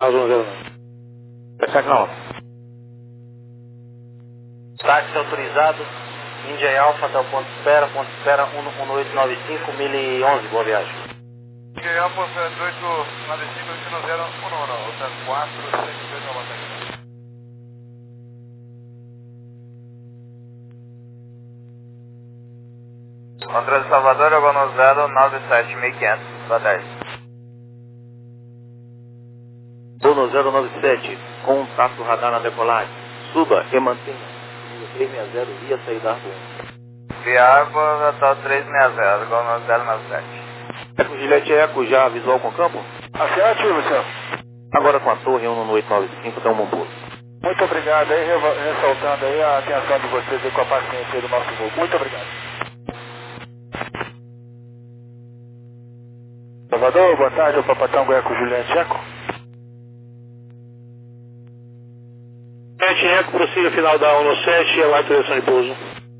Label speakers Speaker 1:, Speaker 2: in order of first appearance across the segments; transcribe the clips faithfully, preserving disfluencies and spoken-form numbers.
Speaker 1: Azul zero nove. Perfeito, não.
Speaker 2: Táxi autorizado, Índia e Alfa até o ponto de espera, ponto de espera um um oito nove cinco, mil e onze, boa viagem.
Speaker 3: Índia e Alfa sete oito nove cinco, destino zero um um, hotel quatro, seis dois, Nova York. Controle Salvador, Agono zero nove sete mil e quinhentos, boa tarde.
Speaker 2: Dono zero nove sete, contato radar na decolagem. Suba e mantenha três seis zero via saída um.
Speaker 3: Via água, hotel três seis zero, Agono zero nove sete.
Speaker 2: Eco Gillette Eco, já visual com campo?
Speaker 3: Afirmativo, senhor.
Speaker 2: Agora com a torre um um oito nove cinco, dá um pulo.
Speaker 3: Muito obrigado aí, ressaltando aí a atenção de vocês e com a paciência do nosso voo. Muito obrigado. Salvador, boa tarde, o Papatango Eco Juliette Eco.
Speaker 1: sete Eco, prossiga final da um sete e aguarde direção de pouso.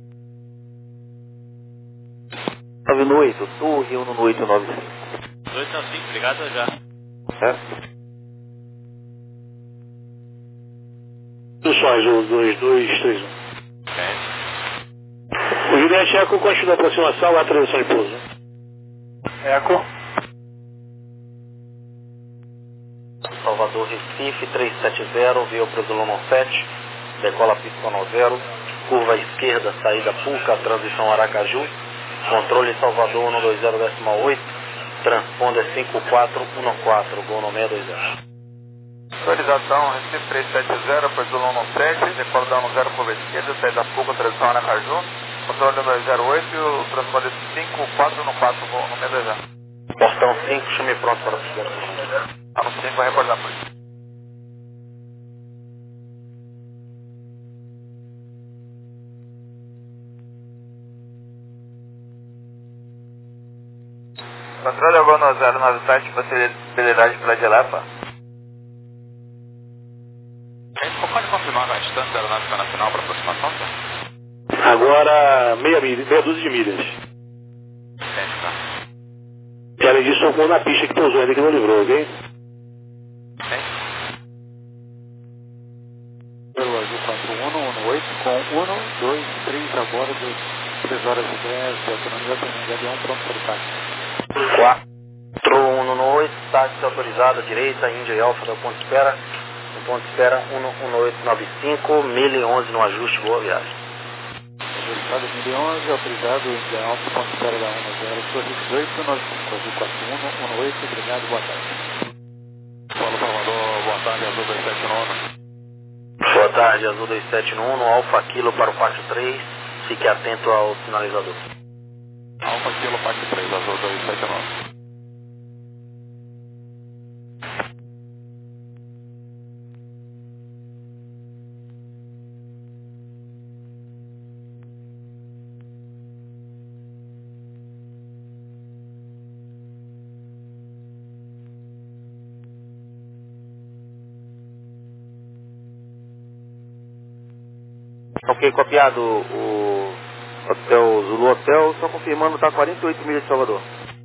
Speaker 2: nove oito, torre um um oito nove cinco.
Speaker 4: dois nove cinco, obrigado já.
Speaker 2: Certo?
Speaker 1: Instruções, o dois dois três um.
Speaker 4: Ok.
Speaker 1: O Juliette Eco continua a aproximação, aguarde direção de pouso.
Speaker 3: Eco.
Speaker 2: Salvador, Recife, trezentos e setenta, via para o sete, decola pista zero, curva esquerda, saída Puca, transição Aracaju, controle Salvador um dois zero oito, transponder cinco quatro um quatro, gol no seis dois zero.
Speaker 3: Autorização, Recife trezentos e setenta, Porto sete, decola da um zero, curva esquerda, saída Puca, transição Aracaju, controle dois zero oito, o transponder cinco quatro um quatro, gol no seis dois zero.
Speaker 2: Portão cinco, chame pronto para o segundo.
Speaker 3: Tá no cinco, vai recordar por isso. Controle Agono zero nove sete, possibilidade para Dilepa.
Speaker 4: Pode confirmar a distância da aeronáutica nacional para aproximação, senhor?
Speaker 1: Agora meia, milha, meia dúzia de milhas.
Speaker 4: Entende, tá?
Speaker 1: E além disso, socou na pista que pousou ainda que não livrou, ok?
Speaker 4: Entende?
Speaker 5: Pelo Azul quatro um um oito com um dois três agora de três horas e dez de autonomia para avião pronto para o táxi.
Speaker 2: quatro um um oito, táxi autorizado, direita, Índia e Alfa da ponto de espera, no ponto de espera um um oito nove cinco, mil e onze no ajuste, boa viagem.
Speaker 5: Velocidade mil e onze, autorizado, Índia Alfa, ponto de espera da um zero, Torre dezoito, nove cinco, Azul quatro um um oito, obrigado, boa tarde.
Speaker 4: Paulo Salvador, boa tarde, Azul dois sete nove.
Speaker 2: Boa tarde, Azul dois sete um, no Alfa Kilo para o pátio três, fique atento ao sinalizador.
Speaker 4: Alfa Kilo, Pátio três, Azul dois sete nove.
Speaker 2: Ok, copiado o hotel Zulu Hotel, só confirmando, está quarenta e oito milhas de Salvador.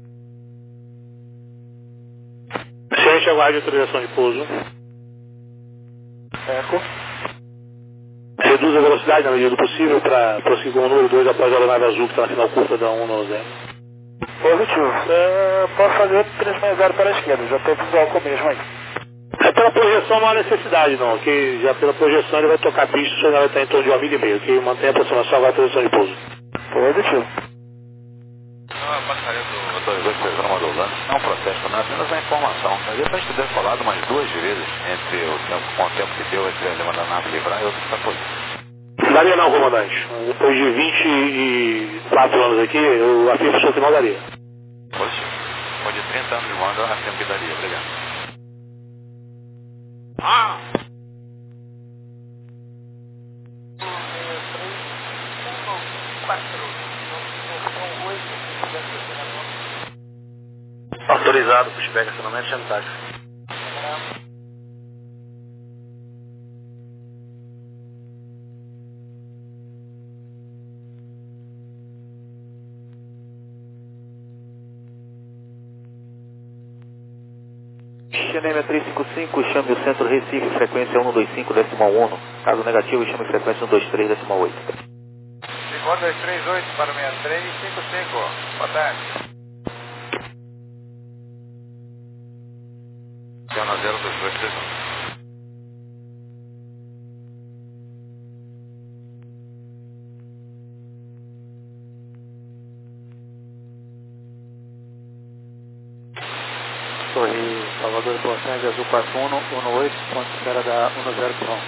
Speaker 1: Ciente, aguarde autorização de pouso.
Speaker 3: Eco.
Speaker 1: Reduz a velocidade na medida do possível para prosseguir com o número dois após a aeronave azul que está na final curta da um nove zero.
Speaker 3: Positivo. É, posso fazer trezentos e sessenta para a esquerda, já estou visual com o mesmo aí.
Speaker 1: É pela projeção não há necessidade não, que já pela projeção ele vai tocar a pista, o senhor vai estar em torno de uma milha e meio, que mantém a aproximação agora a autorização de pouso.
Speaker 3: Positivo.
Speaker 4: A passaria do dois dois três um mandou lá. Não protesto, não é apenas uma informação. Mas depois de ter falado umas duas vezes entre o tempo, com o tempo que deu entre a demanda da nave livrar e outra que está por
Speaker 1: Não daria não, comandante. Depois de vinte e quatro anos aqui, eu afirmo o senhor que não daria.
Speaker 4: positivo. Depois de trinta anos de manda, a tempo que daria. Obrigado.
Speaker 2: Ah! Autorizado, pushback, acionamento, chame táxi.
Speaker 6: Enêmia três cinco cinco, chame o centro Recife, frequência um dois cinco, decimal um. Caso negativo, chame frequência um dois três, decimal oito.
Speaker 3: um dois três oito para sessenta e três cinco cinco. Boa tarde.
Speaker 4: zero dois dois três um.
Speaker 5: Torre Salvador e Boa Tarde, Azul quatro um um, um oito, ponto espera da um zero pronto.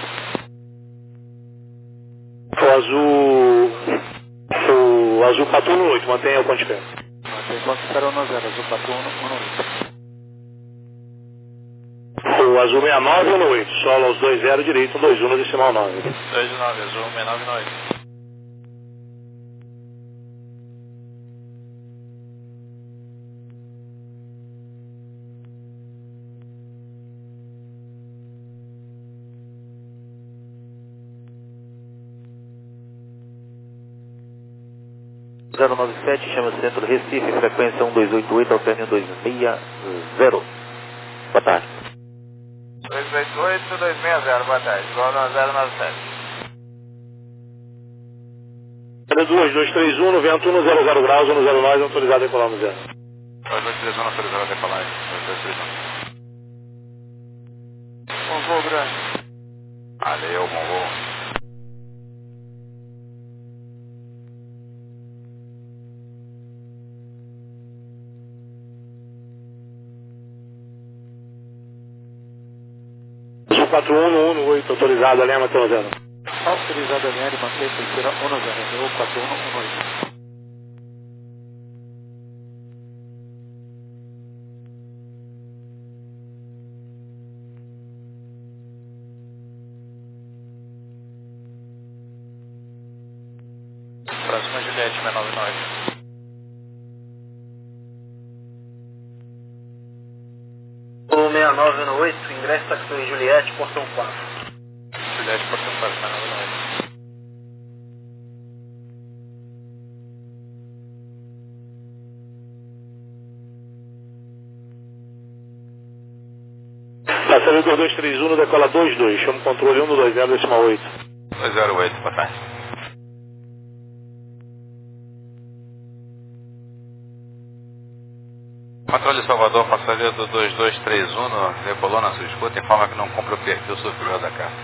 Speaker 1: O azul... O azul quatro um oito, mantenha o ponto espera.
Speaker 5: Mantém ponto espera um zero, Azul quatro um um oito.
Speaker 1: O azul sessenta e nove um oito, solo aos dois zero direito, um dois um no decimal nove.
Speaker 3: dois nove, azul sessenta e nove um oito.
Speaker 6: zero nove sete, chama o centro Recife, frequência um dois oito oito, alterne um dois seis zero. Boa tarde.
Speaker 3: dois oito oito, dois seis zero, boa tarde. Igual no zero nove sete.
Speaker 1: dois dois três um, no vento um zero zero graus, um zero nove, autorizado a decolar no zero.
Speaker 4: dois dois três um, autorizado a decolar. dois dois três um.
Speaker 3: Um voo grande.
Speaker 4: Valeu, bom voo.
Speaker 1: quatro um um oito, autorizado a Lema até o zero.
Speaker 5: Autorizado a linha de manter terceira um zero, Azul quatro um um oito.
Speaker 3: Próxima Juliette, seis nove nove.
Speaker 2: seis nove um oito, ingresso taxi Juliette, portão quatro.
Speaker 3: Juliette, portão quatro, seis nove nove.
Speaker 1: Passageiro dois dois três um, no decola dois dois, chama o controle um dois zero, decimal oito.
Speaker 4: dois zero oito, boa tarde. Controle Salvador, passageiro do dois dois três um, no, decolou na sua escuta, informa que não cumpre o perfil superior da carta.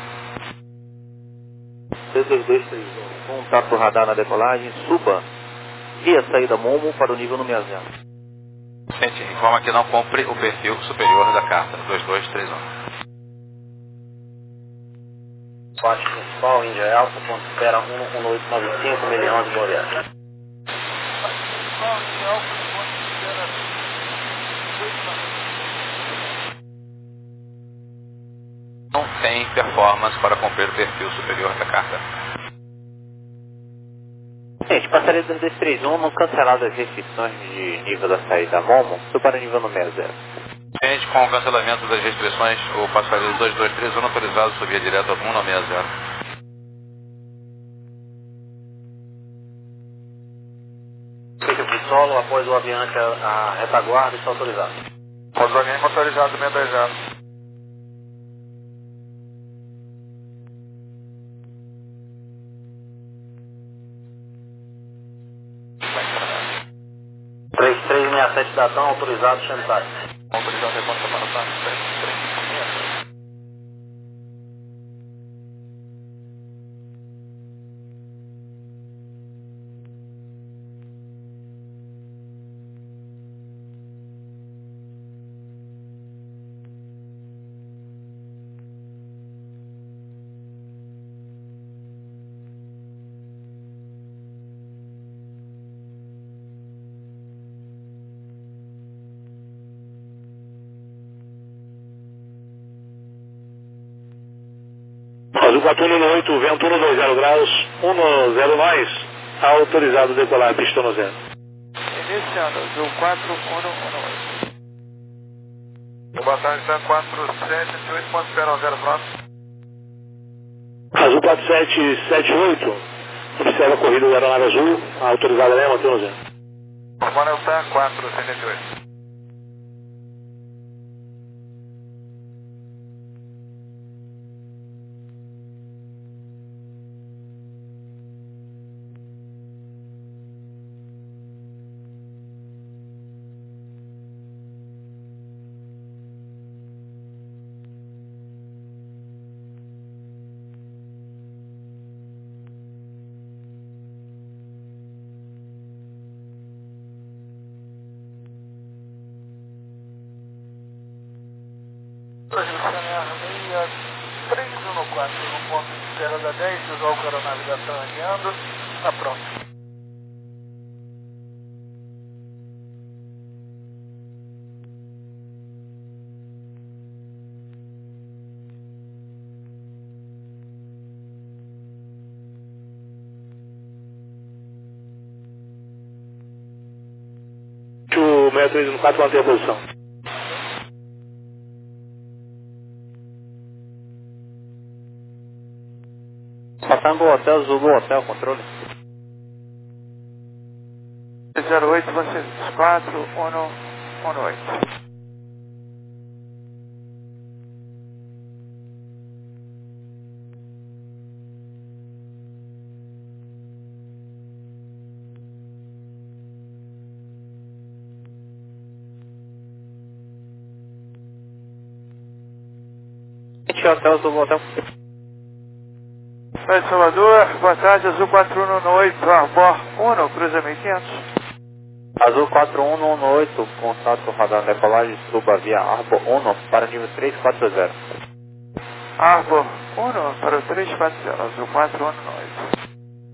Speaker 6: dois dois três um, contato radar na decolagem, suba via saída Momo para o nível número zero.
Speaker 4: Gente, informa que não cumpre o perfil superior da carta, dois dois três um.
Speaker 2: Parte principal, Índia Alfa, ponto espera um um oito nove cinco, milhão de boa viagem.
Speaker 4: Não tem performance para cumprir o perfil superior da carta.
Speaker 6: Gente, passaria dois dois três um, não cancelado as restrições de nível da saída Momo, sub para o nível número zero.
Speaker 4: Gente, com o cancelamento das restrições, o passageiro dois dois três um autorizado subir direto ao um nove zero.
Speaker 2: Feito por solo, após o aviante a, a retaguarda, está autorizado.
Speaker 3: Após o aviante motorizado, seis dois zero.
Speaker 2: três três seis sete datão, autorizado, chantagem.
Speaker 3: Autorizado, reconta para o taxi, três três cinco seis.
Speaker 1: Azul quatro um um oito, vento um dois zero graus, um zero mais, autorizado a decolar, pista no zero.
Speaker 3: Iniciando, Azul quatro um um oito. Boa tarde, está quatro sete oito, ponto espera um zero pronto.
Speaker 1: Azul quatro sete sete oito, observa a corrida da aeronave azul, autorizada a Lema até o zero.
Speaker 3: Manel está quatro sete oito. Posicionar meia três um quatro no ponto de espera da dez, usar o cara navegação adiando, tá pronto.
Speaker 1: O seis três um quatro mantém a posição.
Speaker 6: Passando o hotel, Zulu Hotel, controle.
Speaker 3: zero oito, vocês quatro, um, um, oito.
Speaker 6: Hotel, Zulu Hotel.
Speaker 3: Oi, Salvador, boa tarde, Azul quatro um um oito, Arbor um, cruzamento quinhentos.
Speaker 6: Azul quatro um um oito, contato radar decolagem, suba via Arbor um para nível três quatro zero.
Speaker 3: Arbor um para o três quatro zero, Azul quatro um um oito.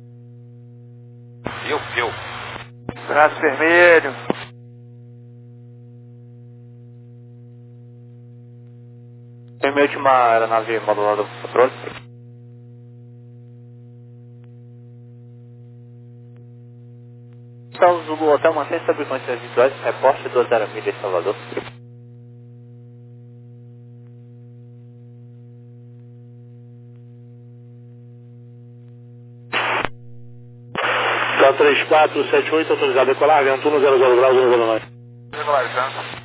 Speaker 4: Eu, eu.
Speaker 3: Braço vermelho.
Speaker 6: Tem minha última aeronave modulada do controle. Então, Zulu Hotel, mantém sobre condições visuais, reporte do zero milha em Salvador.
Speaker 1: Então, três quatro sete oito, autorizado a decolar, vento um zero zero graus, um zero nove.
Speaker 3: Regularizando.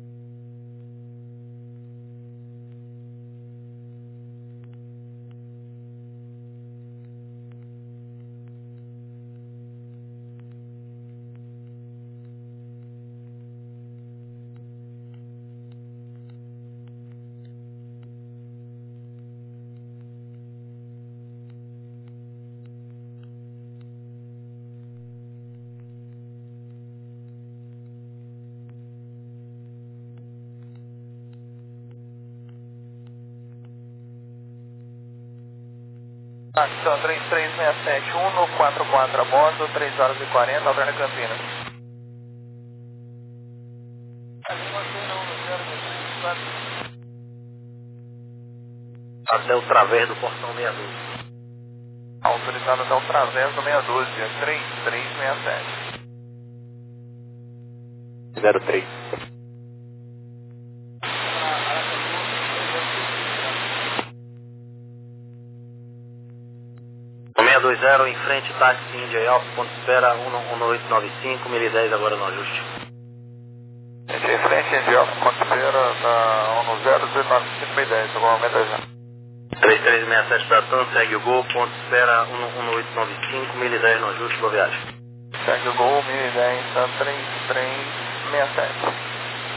Speaker 3: Ação três três seis sete um, quatro quatro a bordo, três horas e quarenta, Alberna Campinas.
Speaker 2: Até o través do portão meia dúzia.
Speaker 3: Autorizado até o través do meia dúzia, três três seis sete.
Speaker 6: zero três.
Speaker 2: seis dois zero em frente, táxi India Alpha, ponto de espera um oito nove cinco, mil e dez agora no ajuste.
Speaker 3: Em frente, India Alpha, ponto de espera da um zero oito nove cinco, mil e dez, agora aumenta já.
Speaker 2: três três seis sete para Tanto, segue o gol, ponto de espera um oito nove cinco, mil e dez no ajuste, boa viagem.
Speaker 3: Segue o gol, mil e dez, tá três três seis sete.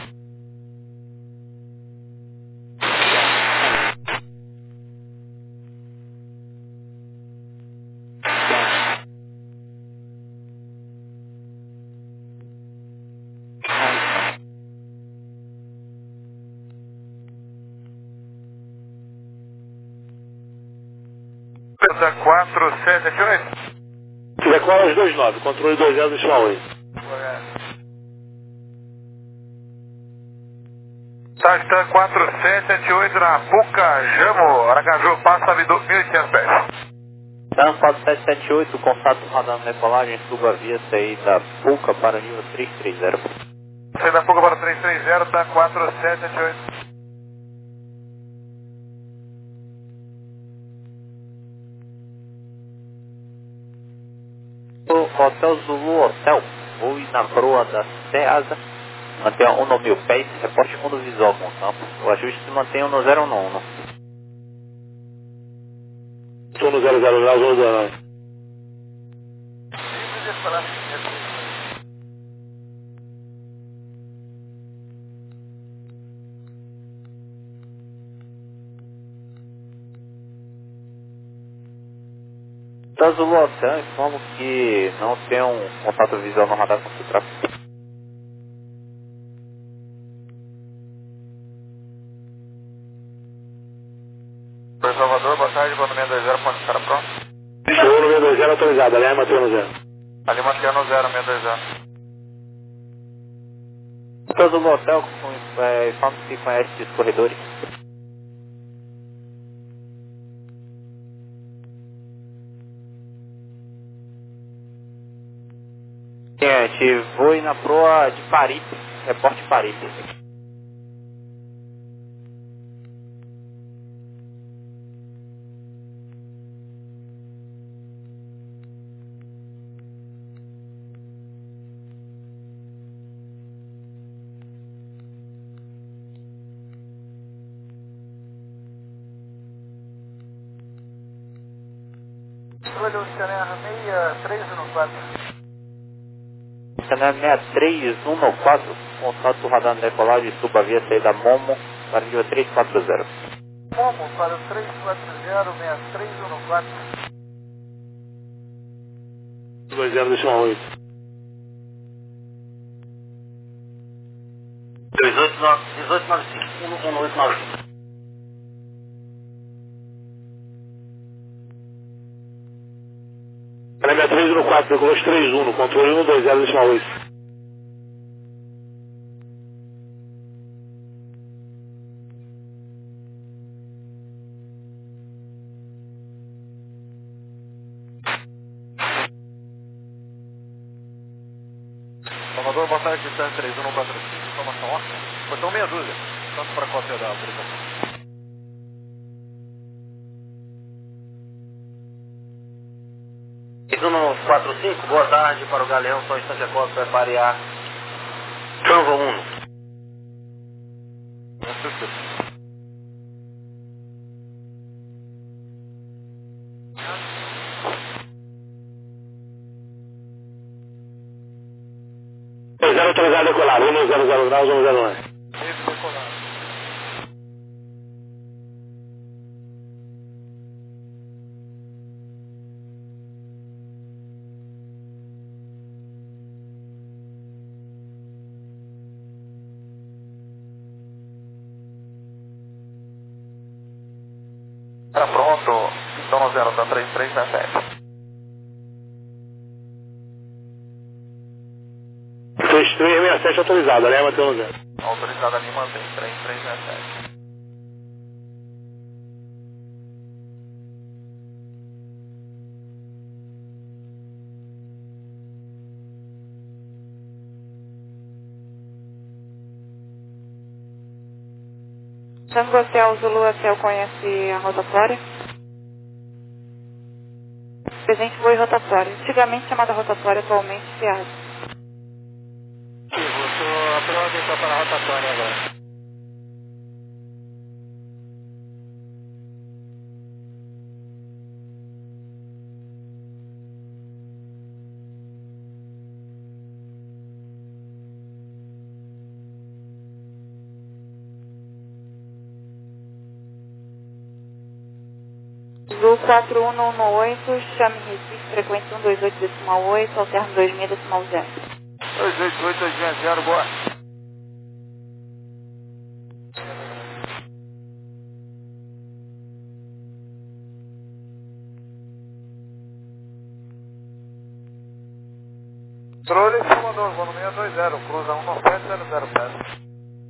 Speaker 3: quatro sete oito.
Speaker 1: Decola os dois nove, controle dois zero, deixa oito.
Speaker 3: Táxi quatro sete oito na Puca, Jamo, Aracaju, passa mil e oitocentos pés.
Speaker 6: TAM quatro sete sete oito, contato radar decolagem, suba via saída Puca para nível três três zero.
Speaker 3: Saída Puca para três três zero, tá quatro sete oito.
Speaker 6: Hotel Zulu Hotel, voe na proa da Ceasa, mantenha um mil pés, reporte mundo visual com o campo. O ajuste se mantém no zero um um.
Speaker 1: Estou no zero zero graus, um zero nove.
Speaker 6: Da Zulu Hotel, informo que não tem um contato visual no radar com o tráfego.
Speaker 3: Tá, Oi, Salvador, boa tarde, vou no seis dois zero, ponto de cara pronto.
Speaker 1: Chegou no seis dois zero autorizado, aliás, mantendo no zero.
Speaker 3: Ali mantendo zero, seis dois zero.
Speaker 6: Todo o hotel, com, é, informe se conhece os corredores. Gente, vou ir na proa de Paripe, reporte Paripe.
Speaker 3: Olha o Scanner seis três um quatro.
Speaker 6: Scanner seis três um quatro, contato radar de decolagem, suba via saída Momo, para nível três quatro zero.
Speaker 3: Momo para o três quatro zero, seis três um quatro.
Speaker 1: dois zero, deixa um oito.
Speaker 2: dois oito nove cinco, um oito nove cinco.
Speaker 1: seis três um quatro, decolou três um, no controle um dois zero, deixa um oito.
Speaker 3: Salvador, boa tarde, distância três um quatro cinco, informação ótima. Portão meia dúzia, tanto para cópia da autorização.
Speaker 2: seis um quatro cinco, boa tarde para o Galeão, só instante a cópia, prepare a Canva um.
Speaker 1: dois zero autorizado a decolar, um zero zero graus, um zero um.
Speaker 3: Tá pronto, então no zero, tá três três sete sete.
Speaker 1: três três seis sete autorizado, aliás, mantendo no zero.
Speaker 3: Autorizado ali, mantém três três sete sete.
Speaker 7: Tango Hotel Zulu Hotel conhece a rotatória? Presente voo e rotatória. Antigamente chamada rotatória, atualmente S E A S.
Speaker 3: Estou aprovado então para a rotatória agora.
Speaker 7: Zulu quatro um um oito, chame Recife, frequência um dois oito decimal oito, alterno dois seis decimal zero.
Speaker 3: dois oito oito dois seis zero, boa. Controle Salvador, voo no seis dois zero, cruza um nove sete zero zero sete.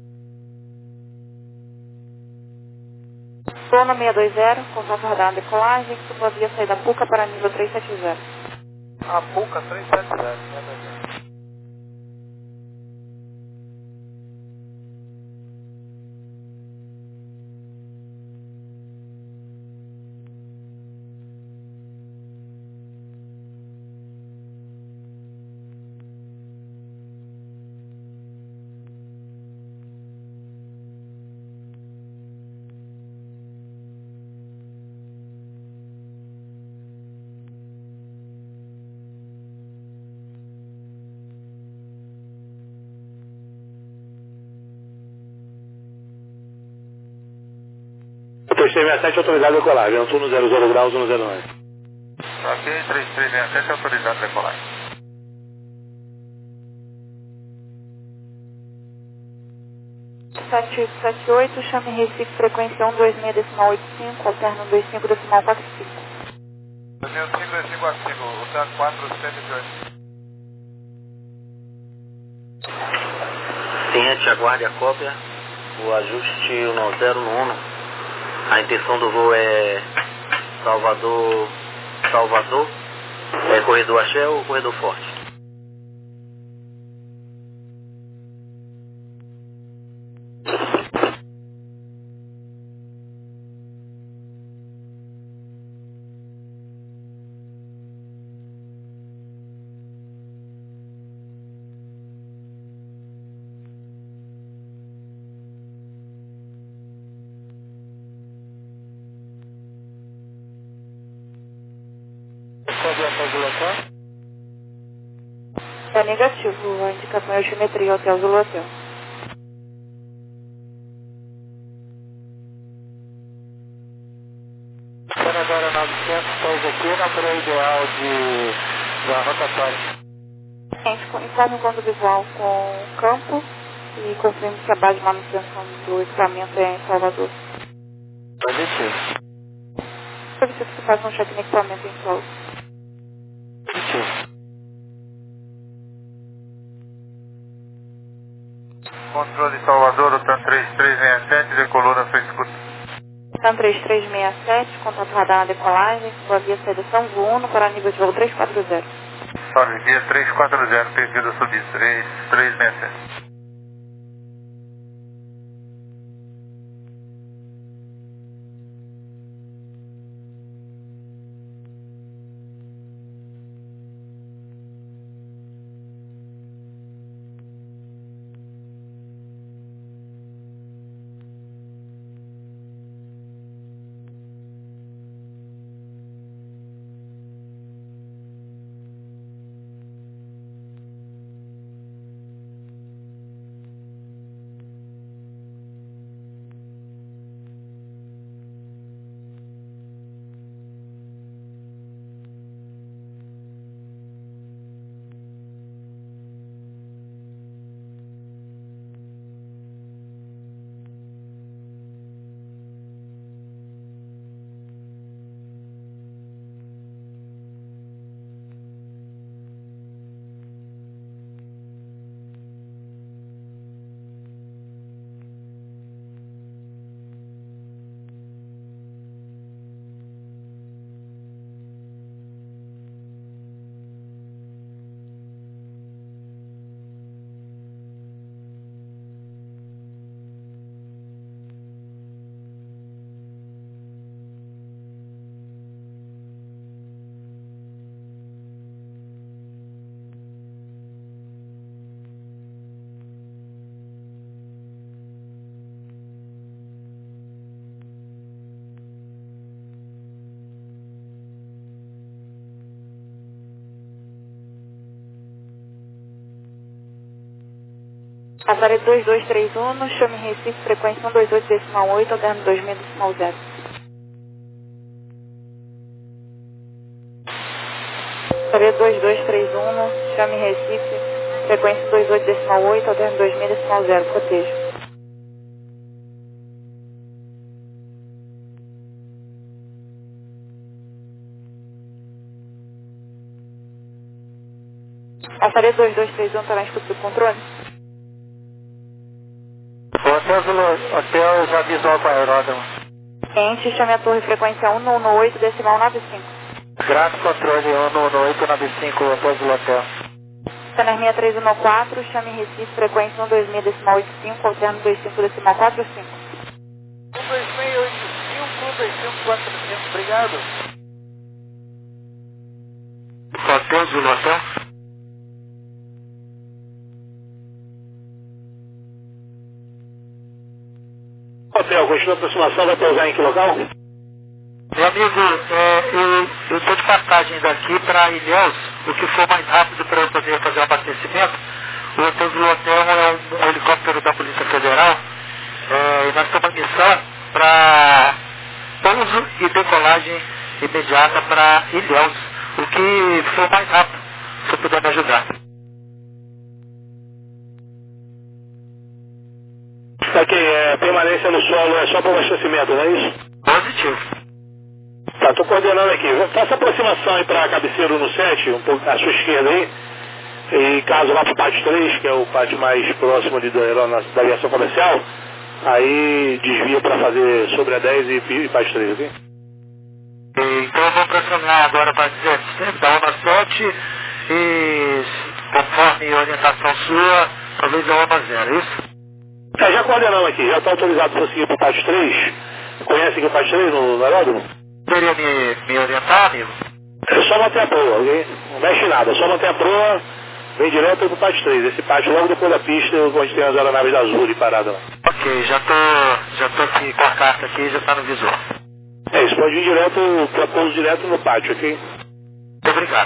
Speaker 7: Estou na seis dois zero, contato radar decolagem, suba via saída Puca para nível três sete zero.
Speaker 3: A Puca três sete zero, seis dois zero.
Speaker 1: três três seis sete autorizado a decolar, vento um zero zero graus, um zero um.
Speaker 3: Ok, três três seis sete autorizado a decolar.
Speaker 7: sete oito sete oito, chame Recife, frequência um dois seis decimal oito cinco, alterno dois cinco decimal quatro cinco.
Speaker 3: dois mil cinco, dois cinco quatro cinco, o TAN quatro cento e oito.
Speaker 2: Ciente, aguarde a cópia. O ajuste no zero no um. A intenção do voo é Salvador, Salvador, é corredor Axé ou corredor Forte?
Speaker 7: É negativo, a indicação é altimetria Hotel Zulu Hotel.
Speaker 5: Senadora novecentos, estamos aqui na praia ideal de, da rotatória.
Speaker 7: Gente, informe o plano visual com o campo e confirme se a base de manutenção do equipamento é em Salvador.
Speaker 5: Positivo.
Speaker 7: Solicito que faça um check no equipamento em solo.
Speaker 5: Positivo.
Speaker 3: Controle de Salvador, o TAN três três seis sete, decolou na sua escuta.
Speaker 7: TAN três três seis sete, contato radar na decolagem, sua via saída São Vuno para nível de voo três quatro zero.
Speaker 3: Salve, via três quatro zero, pedido a subir, três três seis sete.
Speaker 7: Aparelho dois dois três um, chame Recife, frequência um dois oito decimal oito, alterno dois seis decimal zero. Aparelho dois dois três um, chame Recife, frequência um dois oito decimal oito, alterno dois seis decimal zero, proteja. Aparelho dois dois três um, está na escuta do controle?
Speaker 5: Hotel Zulu Hotel já visual para aeródromo.
Speaker 7: Cliente, chame a torre frequência um um oito decimal nove cinco.
Speaker 5: Grato controle um um oito nove cinco, Hotel Zulu Hotel.
Speaker 7: Sanerminha três um quatro, chame Recife, frequência um dois seis decimal oito cinco, alterno dois cinco decimal quatro cinco.
Speaker 5: um dois seis oito cinco, um dois cinco quatro cinco, obrigado. Hotel Zulu Hotel.
Speaker 1: Hotel, continua a aproximação, vai pousar em que local?
Speaker 5: Meu amigo, é, eu estou de passagem daqui para Ilhéus, o que for mais rápido para eu poder fazer o abastecimento. O Hotel Zulu Hotel é um, um helicóptero da Polícia Federal, é, e nós temos uma missão para pouso e decolagem imediata para Ilhéus, o que for mais rápido, se puder me ajudar.
Speaker 1: Ok, é, permanência no solo é só para abastecimento, não é isso?
Speaker 5: Positivo.
Speaker 1: Tá, estou coordenando aqui. Faça aproximação aí para a cabeceira no sete, um pouco à sua esquerda aí. E caso vá para o pátio três, que é o pátio mais próximo ali da, da aviação comercial, aí desvia para fazer sobre a dez e, e pátio três, ok?
Speaker 5: Então eu vou pressionar agora para dizer da ONA sete e conforme a orientação sua, talvez a ONA zero, é isso?
Speaker 1: É, já coordenamos aqui, já está autorizado para seguir para o pátio três. Conhece aqui o pátio três no, no aeródromo?
Speaker 5: Poderia me, me orientar, amigo?
Speaker 1: É só manter a proa, ok? Não mexe nada, só manter a proa, vem direto para o pátio três. Esse pátio logo depois da pista, onde tem as aeronaves da Azul ali parada lá.
Speaker 5: Ok, já tô, já tô aqui com a carta aqui, já está no visor.
Speaker 1: É isso, pode vir direto, para pouso direto no pátio, ok?
Speaker 5: Muito obrigado.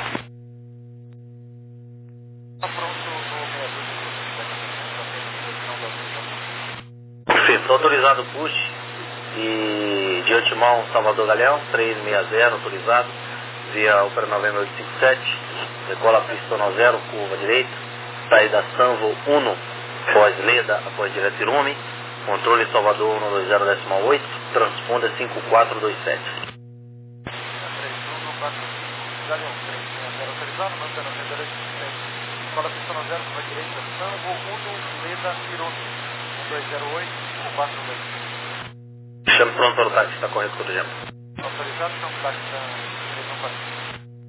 Speaker 2: Perfeito, autorizado o push e de antemão Salvador Galeão, trezentos e sessenta, autorizado, via Opera Novembro oito cinco sete, decola pista no zero, curva direita, saída Sanvo um, pós Leda, após direto Irume, controle Salvador um dois zero decimal oito, transponder cinco quatro dois sete.
Speaker 3: Autorizado, mantendo a venda Escola pista no zero, curva direita, Sanvo um, Leda, Irume, um dois zero oito, cinco quatro dois sete.
Speaker 2: Chame pronto para o táxi, está correto, corrigendo.
Speaker 3: Autorizado, chame o táxi da direção quatro.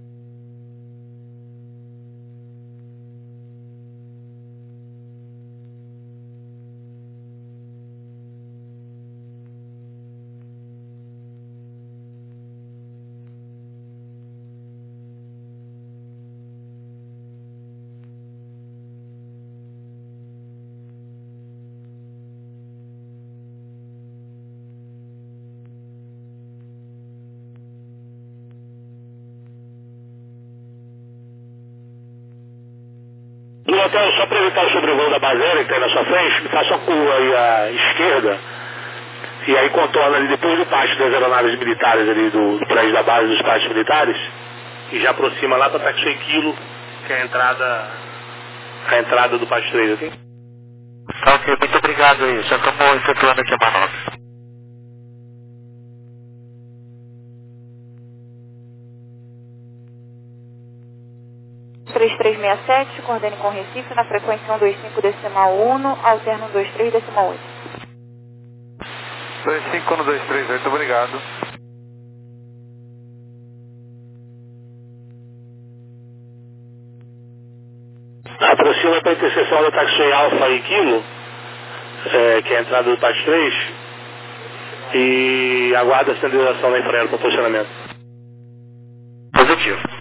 Speaker 1: Do hotel, só para evitar o sobrevoo da base aérea que tem na sua frente, faça uma curva aí à esquerda e aí contorna ali depois do pátio das aeronaves militares ali do, do prédio da base dos pátios militares e já aproxima lá para Taxi Quilo, que é a entrada, a entrada do pátio três, ok?
Speaker 5: Tá ok, muito obrigado aí, já estamos efetuando aqui a manobra.
Speaker 7: três três seis sete, coordene com Recife na frequência um dois cinco decimal um, alterno um dois três decimal oito.
Speaker 3: dois cinco um dois três oito, obrigado.
Speaker 1: Aproxima para a interseção da Taxi Alfa e Quilo, é, que é a entrada do pátio três, e aguarda a sinalização da infraero para posicionamento.
Speaker 5: Positivo.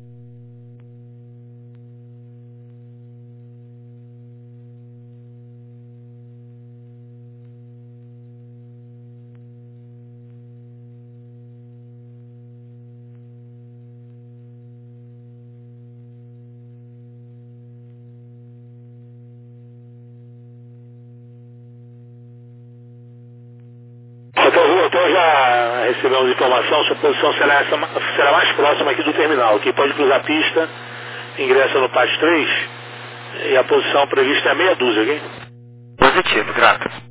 Speaker 1: Então já recebemos informação, sua posição será, essa, será mais próxima aqui do terminal, que pode cruzar a pista, ingressa no pátio três e a posição prevista é meia dúzia, ok?
Speaker 5: Positivo, grato.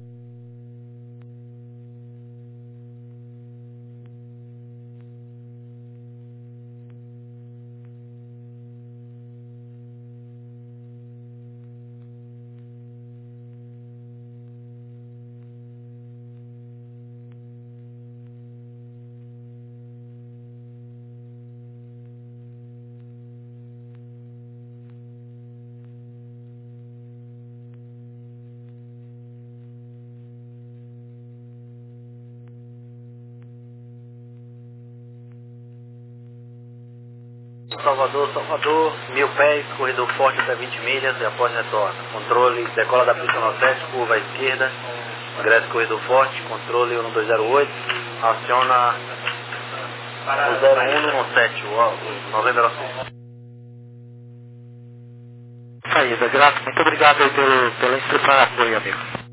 Speaker 2: Salvador, Salvador, mil pés, corredor forte até vinte milhas e após retorno. Controle, decola da pista no sete, curva à esquerda, ingressa corredor forte, controle um dois zero oito, aciona o zero um no sete, o Novembro Sul.
Speaker 5: Saída, grato, muito obrigado aí pelo, pela instrução e apoio, amigo.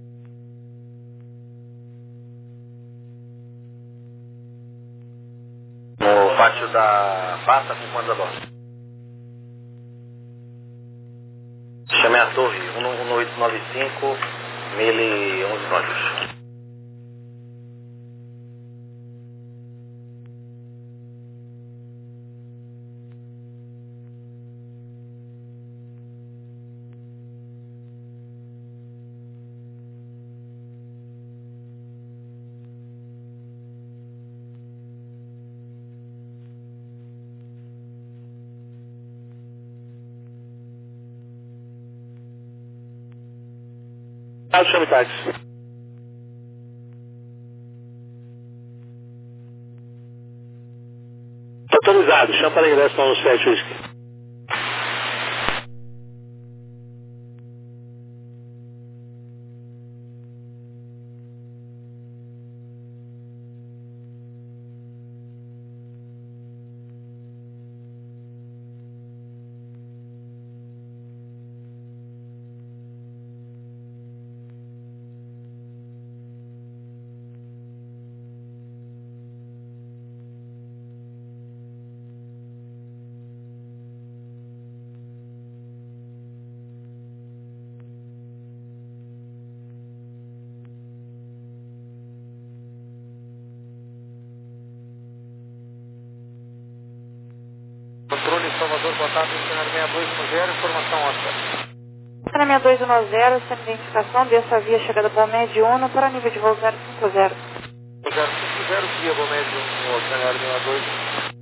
Speaker 2: No pátio da Passa com quantos a bordo? Chamei a torre um oito nove cinco, mil e onze nós.
Speaker 1: Ah, chame táxi. Autorizado, chama para ingresso no sete Whisky.
Speaker 3: Controle Salvador, contato cenário seis dois um zero, informação ótica.
Speaker 7: Cenário seis dois um zero, sem identificação, dessa via chegada Bomed Uno para nível de voo zero cinco zero.
Speaker 3: zero cinco zero, via Bomed Uno, cenário seis dois.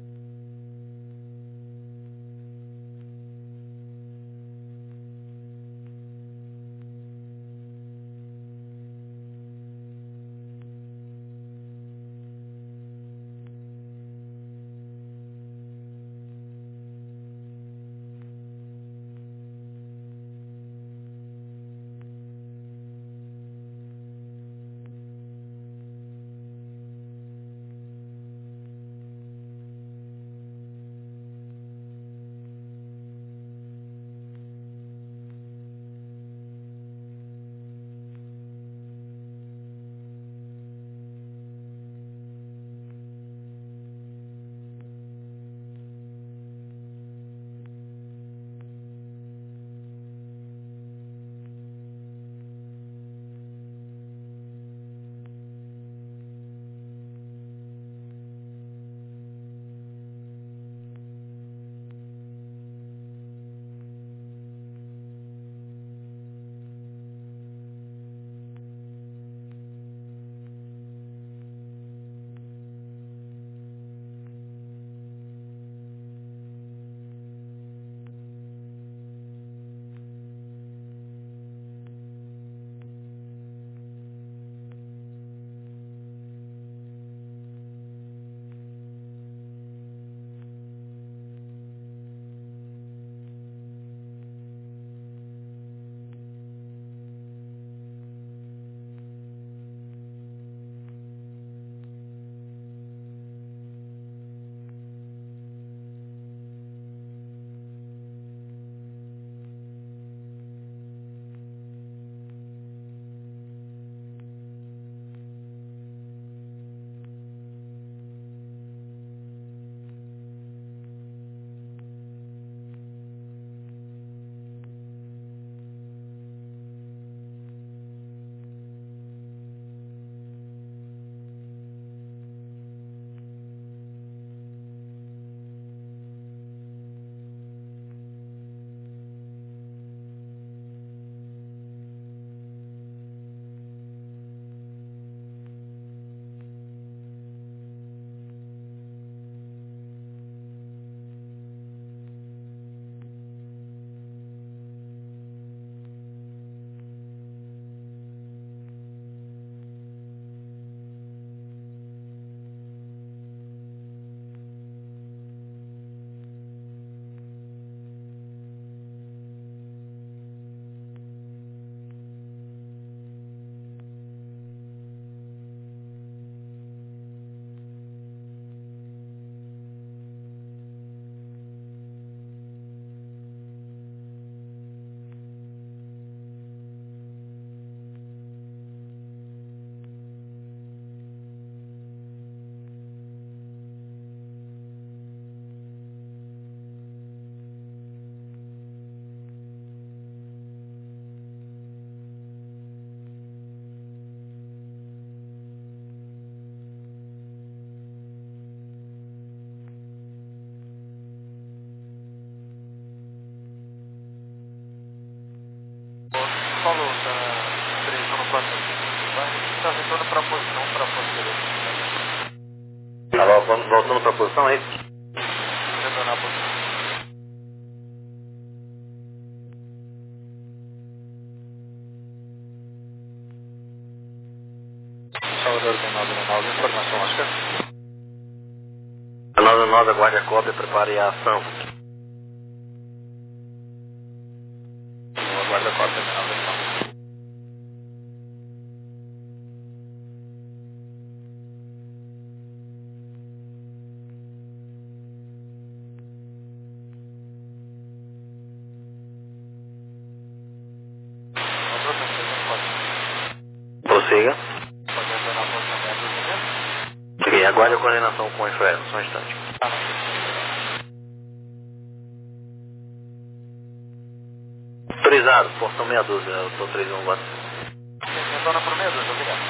Speaker 2: voltando para a posição, é isso?
Speaker 3: Retornar a posição. Salvador tem nove nove, informação, Oscar.
Speaker 2: A nove nove, aguarde a cópia, prepare a ação.
Speaker 3: Aguarda a cópia, nove nove.
Speaker 2: Prossiga.
Speaker 3: Pode retornar a posição dentro do momento?
Speaker 2: Ok, aguarde a coordenação com o Infraero, só um instante.
Speaker 3: Ah, não.
Speaker 2: Autorizado, portão meia dúzia, eu estou autorizando agora.
Speaker 3: Retorna por meia dúzia, obrigado.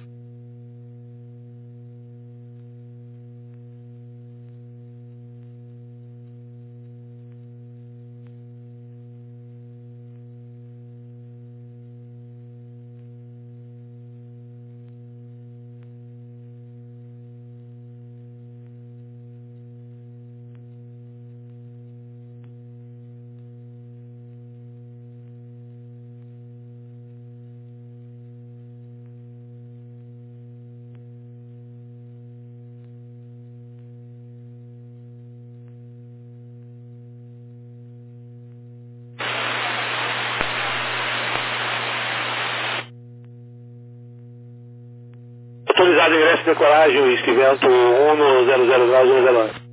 Speaker 1: Autorizado ingresso de decolagem, Whisky, vento um no zero zero nove um zero nove.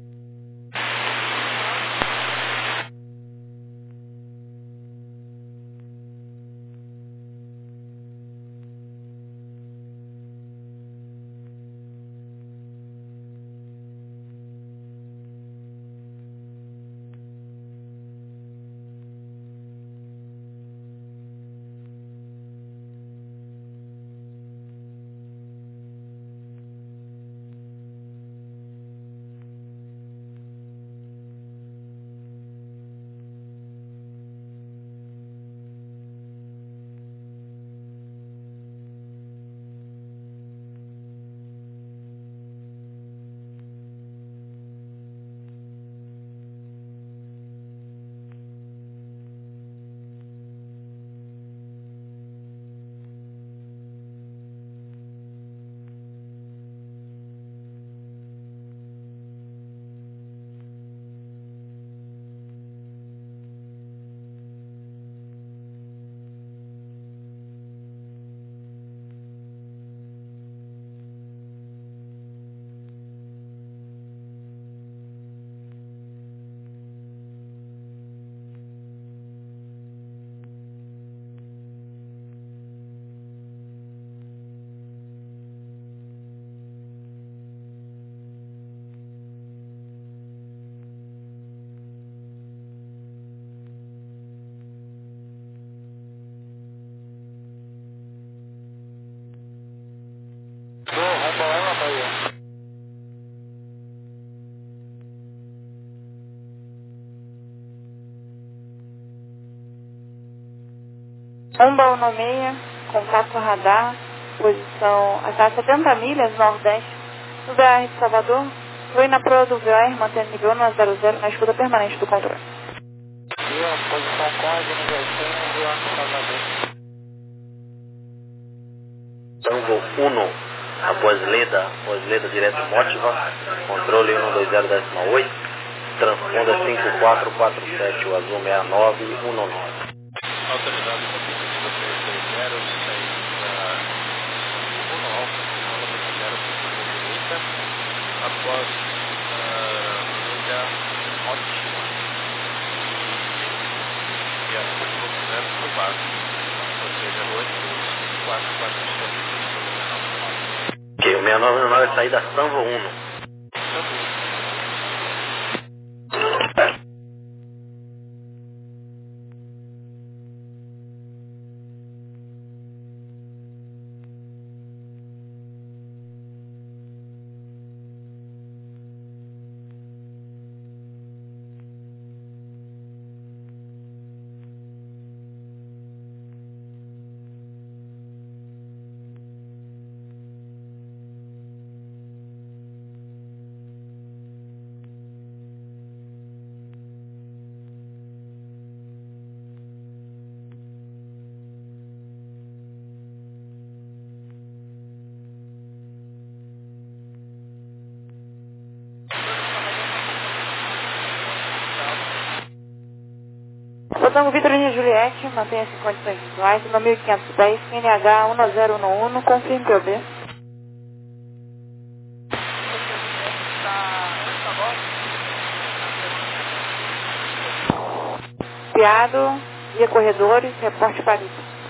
Speaker 7: Umba um seis, contato radar, posição a setenta milhas, nordeste, do B R de Salvador. Fui na proa do V O R, mantendo nível um zero zero na escuta permanente do controle.
Speaker 3: E a posição com a organização do V O R de Salvador.
Speaker 2: Tango um, após Leda, após Leda direto Motiva, controle um dois zero décimo oito, transponda cinco quatro quatro sete, o azul seis nove um nove.
Speaker 3: Autoridade competitiva três dois zero, saída um alfa, nove zero para a direita, após Leda Motiva. E a cinco zero para o base, seis zero oito, quatro quatro sete.
Speaker 2: Ok, o seis nove um nove é saída Sanvo um.
Speaker 7: Tango Vitor e Juliette, mantenha-se em condições visuais, no mil quinhentos e dez, N H um zero um um, confirme P O B. Piado, via corredores, reporte Paris.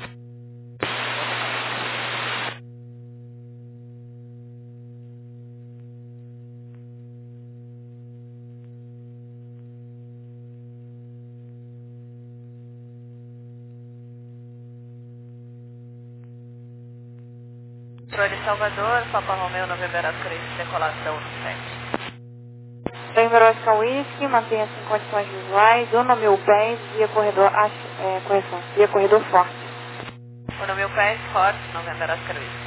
Speaker 8: Controle Salvador, Papa Romeu, November Oscar, decolação no sete.
Speaker 7: November Oscar Whisky, mantenha-se em condições visuais, um no mil pés, via corredor, ach, é, correção, via corredor forte.
Speaker 8: um no mil pés, forte, November Oscar Whisky.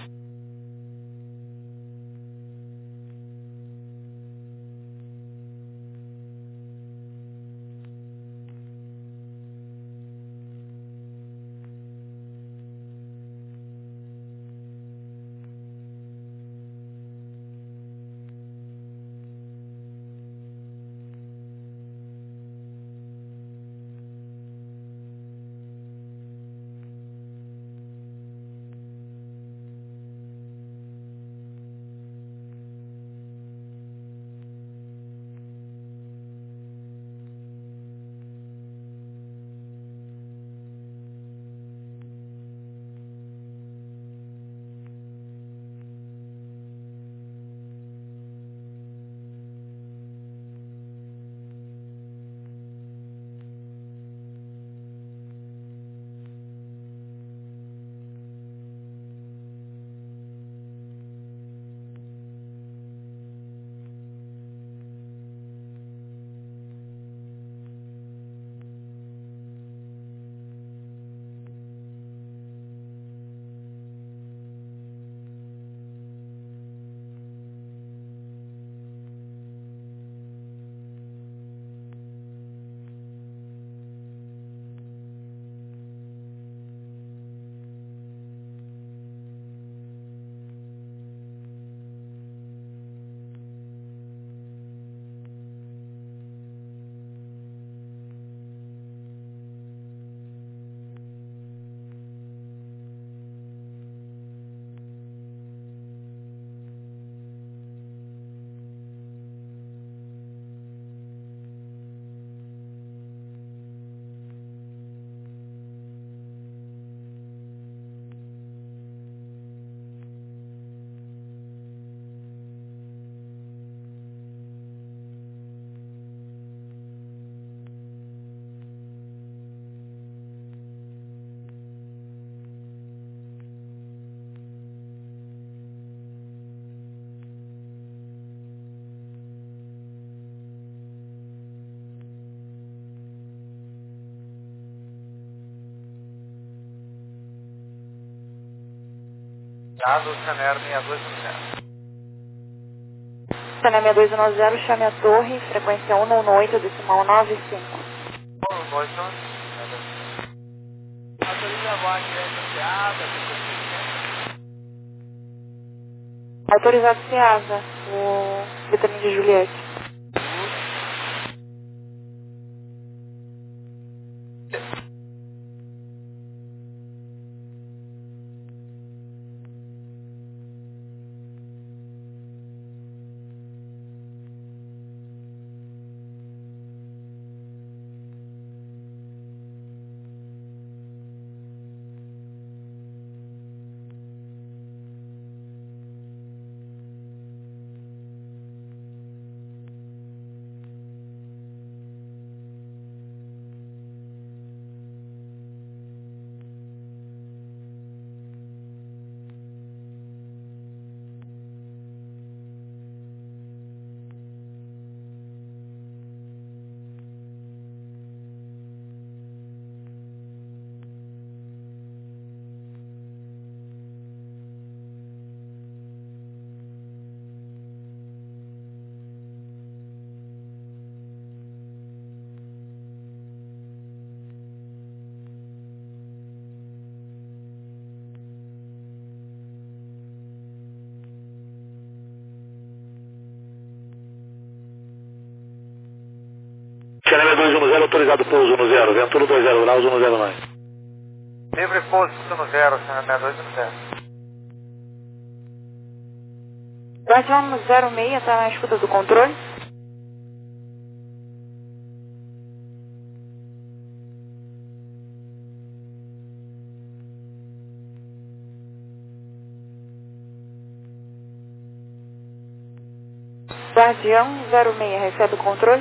Speaker 3: Caso Chanel seis dois um zero.
Speaker 7: Chanel seis dois um zero, chame a torre, frequência um um oito, decimal nove cinco.
Speaker 3: um dois um. Autoriza a voz associada.
Speaker 7: Autorizado Ceasa, o Vitamina de Juliette.
Speaker 1: Canela dois um zero, autorizado pouso no zero. Ventura dois zero graus, um zero nove.
Speaker 3: Livre pouso no zero, Canela dois um zero.
Speaker 7: Guardião no zero seis, está na escuta do controle. Guardião zero seis, recebe o controle.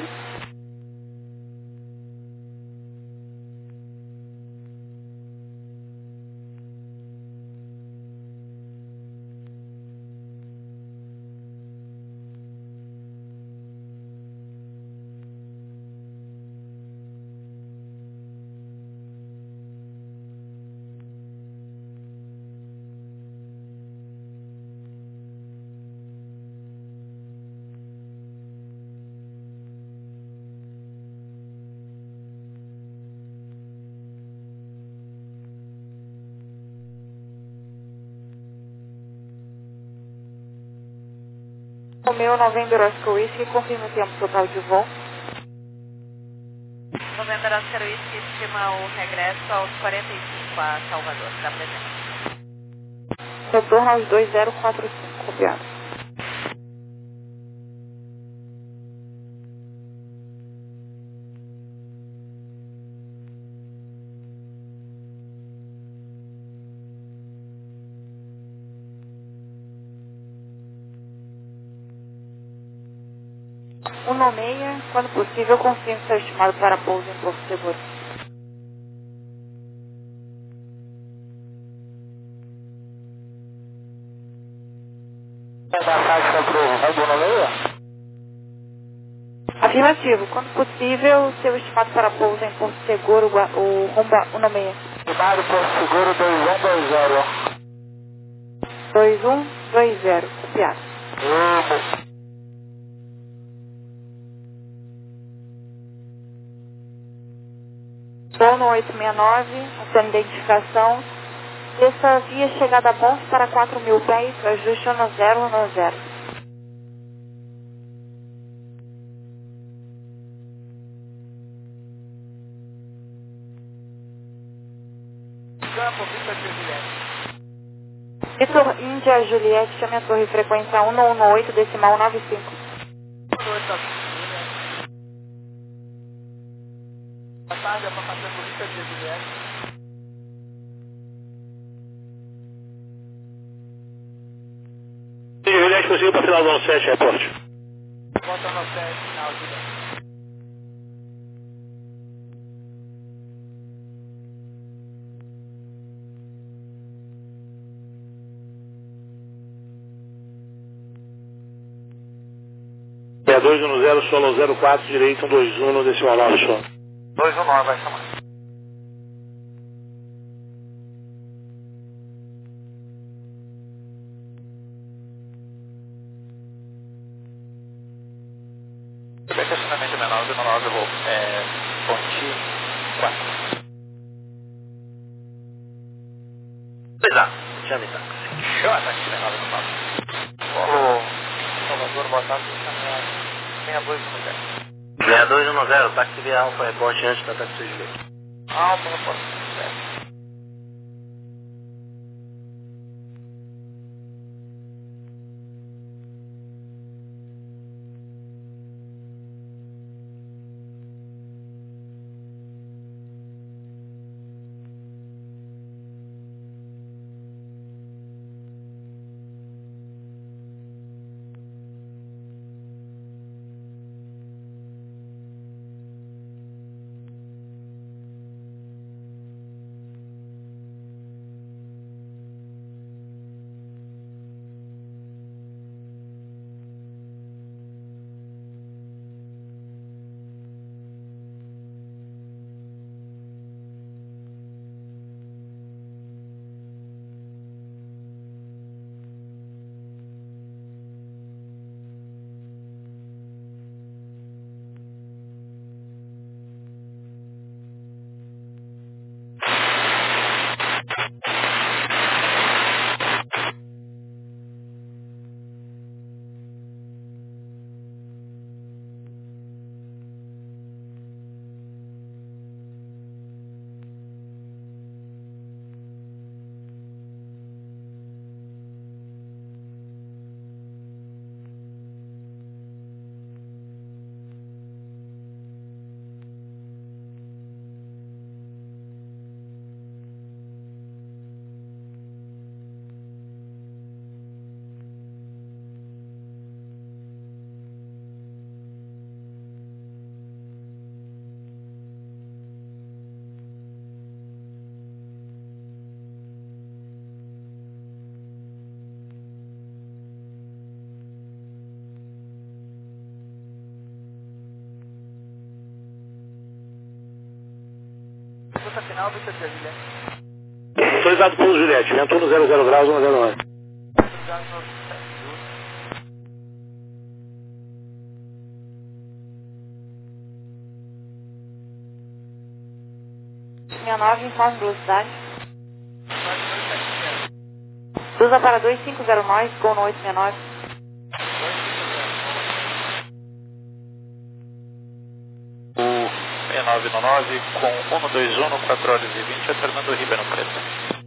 Speaker 7: Romeo November Oscar Whisky, confirma o tempo total de voo.
Speaker 8: November Oscar Whisky estima o regresso aos quarenta e cinco a Salvador, da presença.
Speaker 7: Retorno aos dois zero quatro cinco, copiado. O nomeia, quando possível, confirme seu estimado para pouso em Porto Seguro. Afirmativo, quando possível, seu estimado para pouso em Porto Seguro, o rumba, o nomeia.
Speaker 3: Estimado Porto Seguro dois um dois zero.
Speaker 7: dois um dois zero, copiado.
Speaker 3: Rumo.
Speaker 7: Sono oito seis nove, a sua identificação. Essa via chegada a bordo para quatro mil pés, ajuste no zero no zero.
Speaker 3: Campo, Vitor Juliette.
Speaker 7: Vitor Índia Juliette, chame a torre frequência um um oito, decimal nove cinco.
Speaker 3: Boa tarde, é para fazer por Vitor Juliette.
Speaker 1: Juliette, conseguiu para final do ano sete, reporte.
Speaker 3: Volta no sete, final, Juliette.
Speaker 1: É dois um zero, solo zero quatro, direito um dois um, decimal nove, solo.
Speaker 3: dois um nove, vai chamar. Estacionamento menor, zero nove, vou. É. Ponte quatro.
Speaker 2: Exato, chame táxi.
Speaker 3: Chama táxi menor do nove. Polo Salvador, boa tarde, chame seis dois um zero.
Speaker 2: seis dois um zero, táxi via Alfa, reporte antes da táxi Juliette.
Speaker 3: Alfa, reporte sete. Reta final do C T, Juliette.
Speaker 1: Autorizado pelo Juliette, vento um zero zero graus, um zero nove.
Speaker 3: Autorizado no sete Sul.
Speaker 7: sessenta e nove, informe velocidade. Cruza para dois cinco zero nove, gol no oito sessenta e nove.
Speaker 9: O sessenta e nove no nove com cento e vinte e um, quatro horas e vinte, Fernando Ribeiro Preto.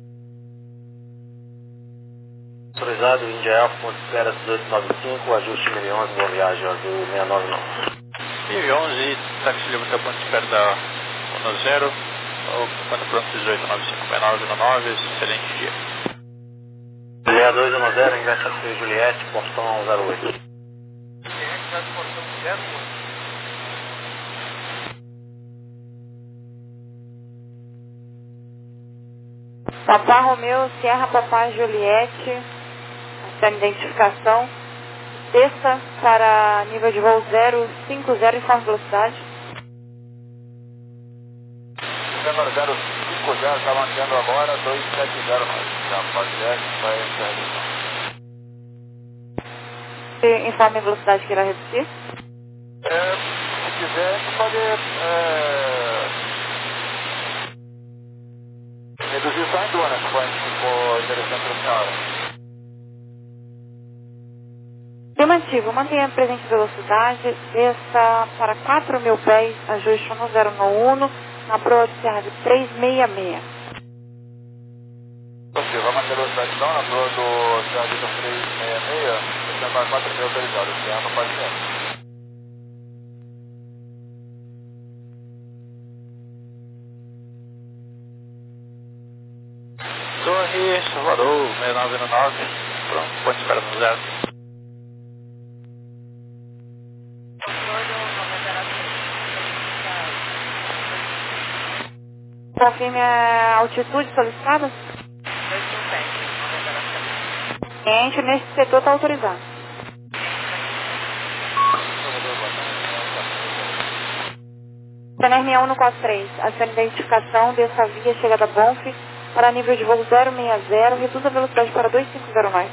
Speaker 2: Autorizado, Índia Alfa, ponto de espera dezoito noventa e cinco, ajuste mil e onze, boa viagem, azul seiscentos e noventa e nove.
Speaker 9: mil e onze, táxi livre da ponto de espera da um zero, quando pronto dezoito noventa e cinco, sessenta e nove no nove, excelente dia.
Speaker 2: sessenta e dois um zero, ingressa Frio Juliette, portão zero oito.
Speaker 3: Juliette vai pro portão zero oito.
Speaker 7: Papá Romeu, Sierra Papá Juliette, a identificação, desça para nível de voo zero cinco zero, informe velocidade.
Speaker 3: Número zero cinco zero, está mantendo agora, dois sete zero, rapaziada, vai entrar.
Speaker 7: Informe velocidade que irá reduzir.
Speaker 3: É, se quiser, a gente pode é, reduzir só em duas, né, se for, se for interessante para a senhora.
Speaker 7: Afirmativo, mantenha a presente velocidade, desça para quatro mil pés, ajuste um zero um, na proa de Serra de trezentos e sessenta e seis.
Speaker 3: Ok, vamos manter a velocidade então, na proa do Serra de trezentos e sessenta e seis, descendo para quatro mil autorizados, Serra para Serra.
Speaker 9: Torre, Salvador, sessenta e nove no nove, pronto, ponto de espera no zero.
Speaker 7: Confirme a altitude solicitada. Cliente nesse setor está autorizado. Cener seis um quatro três, a sua identificação dessa via chegada a Bonf para nível de voo zero seis zero, reduza a velocidade para dois cinco zero nove.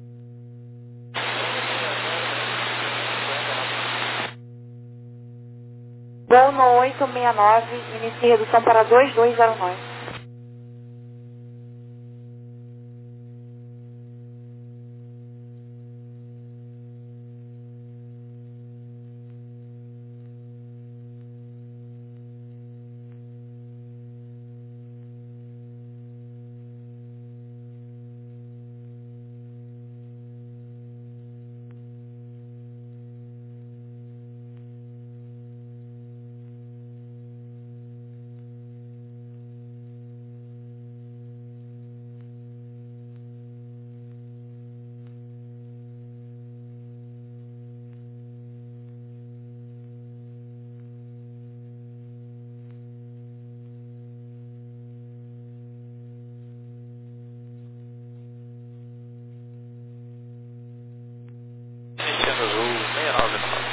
Speaker 7: Voo no oito sessenta e nove, inicie redução para dois dois zero nove.
Speaker 9: Iniciando azul, sessenta e nove no nove.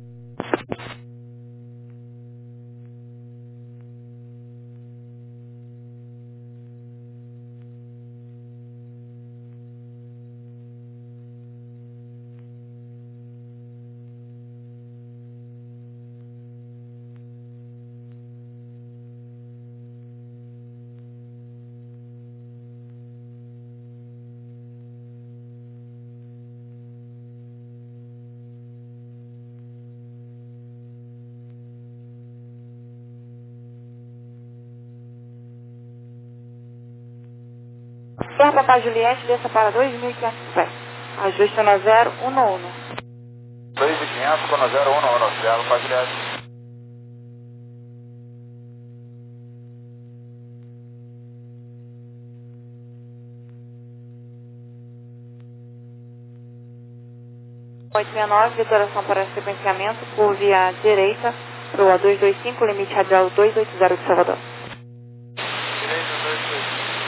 Speaker 7: Serra Papá Juliette, desça para dois mil e quinhentos pés. Ajuste no zero um um.
Speaker 3: dois mil e quinhentos com zero um um, Serra para Juliette.
Speaker 7: oito sessenta e nove, detonação para sequenciamento, curve à direita, proa duzentos e vinte e cinco, limite radial duzentos e oitenta de Salvador.
Speaker 3: Direita, dois dois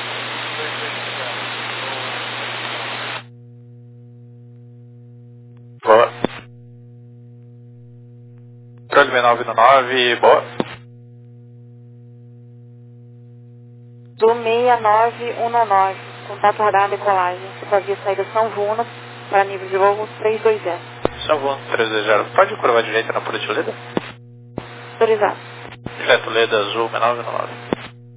Speaker 3: cinco.
Speaker 9: Boa. Controle sessenta e nove no nove, boa.
Speaker 7: seis nove um nove, contato radar decolagem, para via saída São Vuno, para nível de voo três dois zero.
Speaker 9: São Vuno três dois zero, pode curvar à direita na polícia Leda?
Speaker 7: Autorizado.
Speaker 9: Direto Leda Azul seis nove um nove.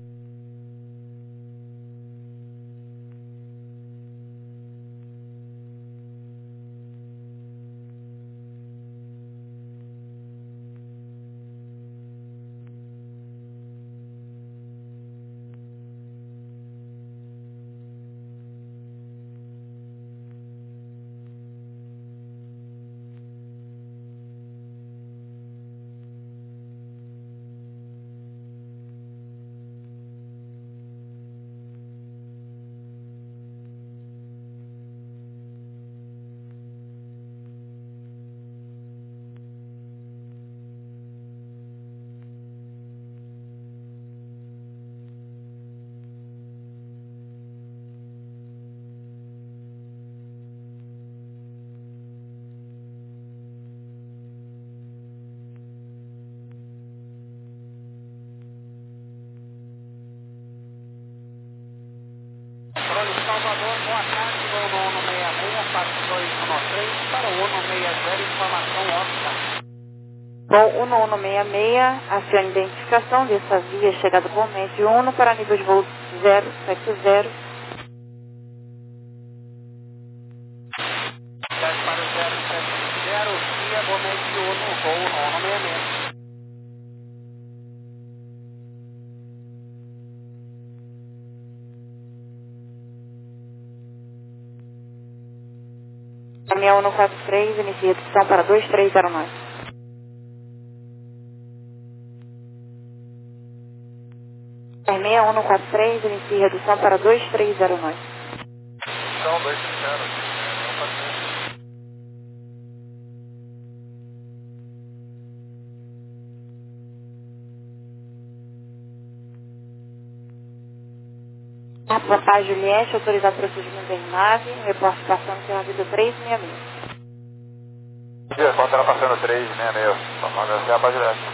Speaker 5: Salvador, boa tarde, voo no um seis seis, quatro dois um três, para o um seis zero, informação óptica.
Speaker 7: Voo um um seis seis, acione identificação dessa via, chegada por Médio Uno para nível de voo zero sete zero.
Speaker 5: Para o zero sete zero, via por Médio Uno, voo um um seis seis.
Speaker 7: Caminhão um quatro três, inicia redução para dois três zero nove. seis um quatro três, inicia redução para dois três zero nove.
Speaker 3: Então, dois três zero.
Speaker 7: Papai Juliette, autorizado procedimento da aeronave, reporte passando pela vida três seis seis.
Speaker 3: Dia, quando ela passando três, né, meu? Vamos agradecer a Papai Juliette.